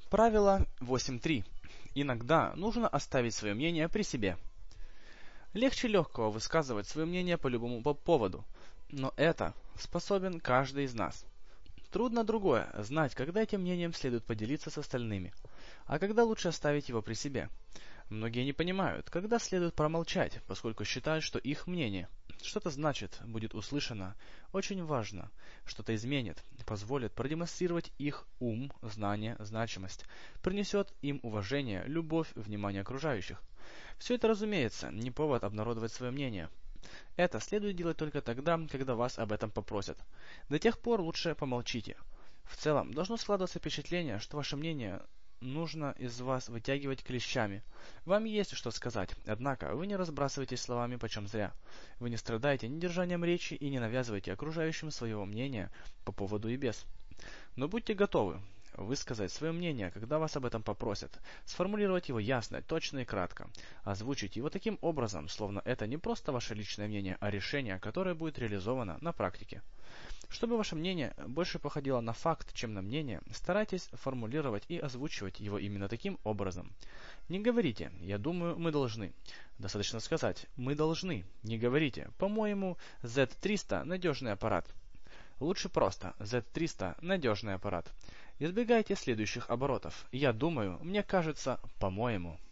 Правило 8.3. Иногда нужно оставить свое мнение при себе. Легче легкого высказывать свое мнение по любому поводу, но это способен каждый из нас. Трудно другое – знать, когда этим мнением следует поделиться с остальными, а когда лучше оставить его при себе. Многие не понимают, когда следует промолчать, поскольку считают, что их мнение что-то значит, будет услышано, очень важно, что-то изменит, позволит продемонстрировать их ум, знание, значимость, принесет им уважение, любовь, внимание окружающих. Все это, разумеется, не повод обнародовать свое мнение. Это следует делать только тогда, когда вас об этом попросят. До тех пор лучше помолчите. В целом, должно складываться впечатление, что ваше мнение нужно из вас вытягивать клещами. Вам есть что сказать, однако вы не разбрасываетесь словами почем зря. Вы не страдаете недержанием речи и не навязываете окружающим своего мнения по поводу и без. Но будьте готовы высказать свое мнение, когда вас об этом попросят, сформулировать его ясно, точно и кратко, озвучить его таким образом, словно это не просто ваше личное мнение, а решение, которое будет реализовано на практике. Чтобы ваше мнение больше походило на факт, чем на мнение, старайтесь формулировать и озвучивать его именно таким образом. Не говорите «я думаю, мы должны». Достаточно сказать «мы должны». Не говорите «по-моему, Z300 надежный аппарат». Лучше просто Z300 надежный аппарат. Избегайте следующих оборотов. Я думаю, мне кажется, по-моему.